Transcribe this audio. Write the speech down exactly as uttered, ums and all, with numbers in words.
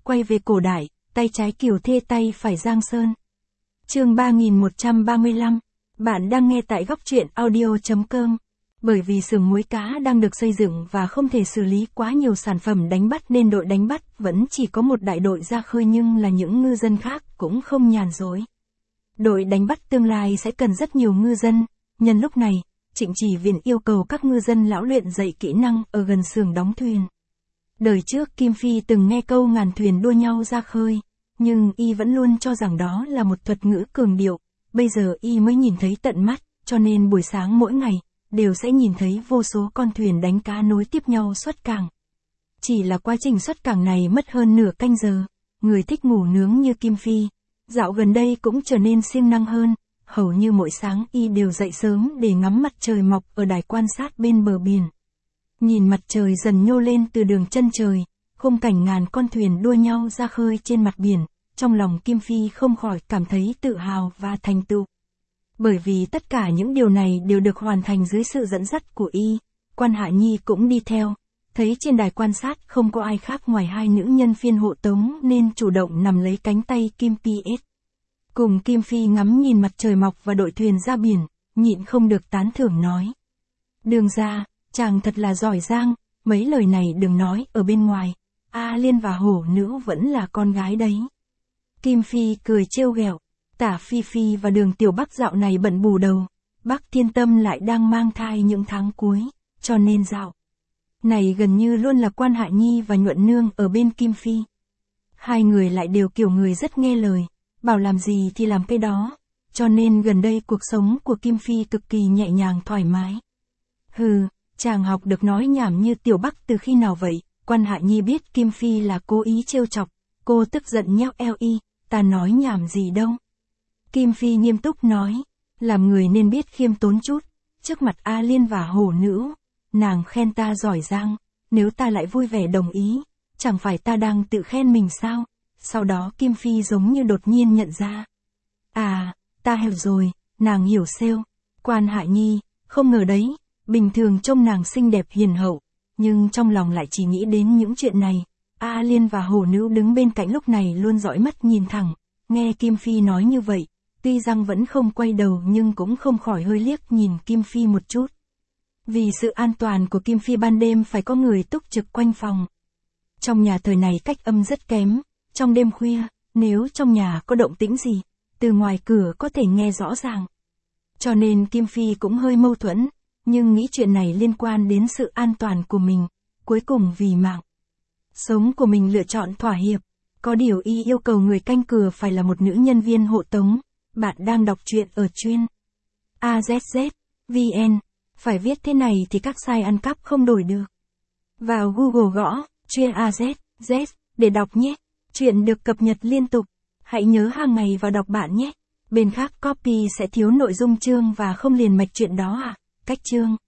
quay về cổ đại, tay trái Kiều Thê tay phải Giang Sơn. Chương ba nghìn một trăm ba mươi lăm. Bạn đang nghe tại góc truyện audio chấm com. Bởi vì xưởng muối cá đang được xây dựng và không thể xử lý quá nhiều sản phẩm đánh bắt nên đội đánh bắt vẫn chỉ có một đại đội ra khơi, nhưng là những ngư dân khác cũng không nhàn rỗi. Đội đánh bắt tương lai sẽ cần rất nhiều ngư dân. Nhân lúc này, Trịnh Chỉ Viện yêu cầu các ngư dân lão luyện dạy kỹ năng ở gần xưởng đóng thuyền. Đời trước Kim Phi từng nghe câu ngàn thuyền đua nhau ra khơi, nhưng y vẫn luôn cho rằng đó là một thuật ngữ cường điệu. Bây giờ y mới nhìn thấy tận mắt, cho nên buổi sáng mỗi ngày đều sẽ nhìn thấy vô số con thuyền đánh cá nối tiếp nhau xuất cảng. Chỉ là quá trình xuất cảng này mất hơn nửa canh giờ. Người thích ngủ nướng như Kim Phi, dạo gần đây cũng trở nên siêng năng hơn. Hầu như mỗi sáng y đều dậy sớm để ngắm mặt trời mọc ở đài quan sát bên bờ biển. Nhìn mặt trời dần nhô lên từ đường chân trời, khung cảnh ngàn con thuyền đua nhau ra khơi trên mặt biển, trong lòng Kim Phi không khỏi cảm thấy tự hào và thành tựu. Bởi vì tất cả những điều này đều được hoàn thành dưới sự dẫn dắt của y. Quan Hạ Nhi cũng đi theo, thấy trên đài quan sát không có ai khác ngoài hai nữ nhân phiên hộ tống nên chủ động nằm lấy cánh tay Kim Phi ết. Cùng Kim Phi ngắm nhìn mặt trời mọc và đội thuyền ra biển, nhịn không được tán thưởng nói. Đường ra, chàng thật là giỏi giang, mấy lời này đừng nói ở bên ngoài, A Liên và hổ nữ vẫn là con gái đấy. Kim Phi cười trêu ghẹo, Tả Phi Phi và Đường Tiểu Bắc dạo này bận bù đầu, Bắc Thiên Tâm lại đang mang thai những tháng cuối, cho nên dạo này gần như luôn là Quan Hạ Nhi và Nhuận Nương ở bên Kim Phi. Hai người lại đều kiểu người rất nghe lời, bảo làm gì thì làm cái đó, cho nên gần đây cuộc sống của Kim Phi cực kỳ nhẹ nhàng thoải mái. Hừ, chàng học được nói nhảm như Tiểu Bắc từ khi nào vậy? Quan Hạ Nhi biết Kim Phi là cố ý trêu chọc, cô tức giận nheo eo y, ta nói nhảm gì đâu. Kim Phi nghiêm túc nói, làm người nên biết khiêm tốn chút, trước mặt A Liên và hổ nữ, nàng khen ta giỏi giang, nếu ta lại vui vẻ đồng ý, chẳng phải ta đang tự khen mình sao? Sau đó Kim Phi giống như đột nhiên nhận ra. À, ta hiểu rồi, nàng hiểu sale. Quan Hạ Nhi, không ngờ đấy, bình thường trông nàng xinh đẹp hiền hậu, nhưng trong lòng lại chỉ nghĩ đến những chuyện này. A Liên và hổ nữ đứng bên cạnh lúc này luôn dõi mắt nhìn thẳng, nghe Kim Phi nói như vậy, tuy rằng vẫn không quay đầu nhưng cũng không khỏi hơi liếc nhìn Kim Phi một chút. Vì sự an toàn của Kim Phi ban đêm phải có người túc trực quanh phòng. Trong nhà thời này cách âm rất kém, trong đêm khuya, nếu trong nhà có động tĩnh gì, từ ngoài cửa có thể nghe rõ ràng. Cho nên Kim Phi cũng hơi mâu thuẫn, nhưng nghĩ chuyện này liên quan đến sự an toàn của mình, cuối cùng vì mạng sống của mình lựa chọn thỏa hiệp. Có điều y yêu cầu người canh cửa phải là một nữ nhân viên hộ tống. Bạn đang đọc truyện ở chuyên a zét zét vn, phải viết thế này thì các site ăn cắp không đổi được. Vào Google gõ chuyên a zét zét để đọc nhé. Chuyện được cập nhật liên tục. Hãy nhớ hàng ngày vào đọc bạn nhé. Bên khác copy sẽ thiếu nội dung chương và không liền mạch chuyện đó à. Cách chương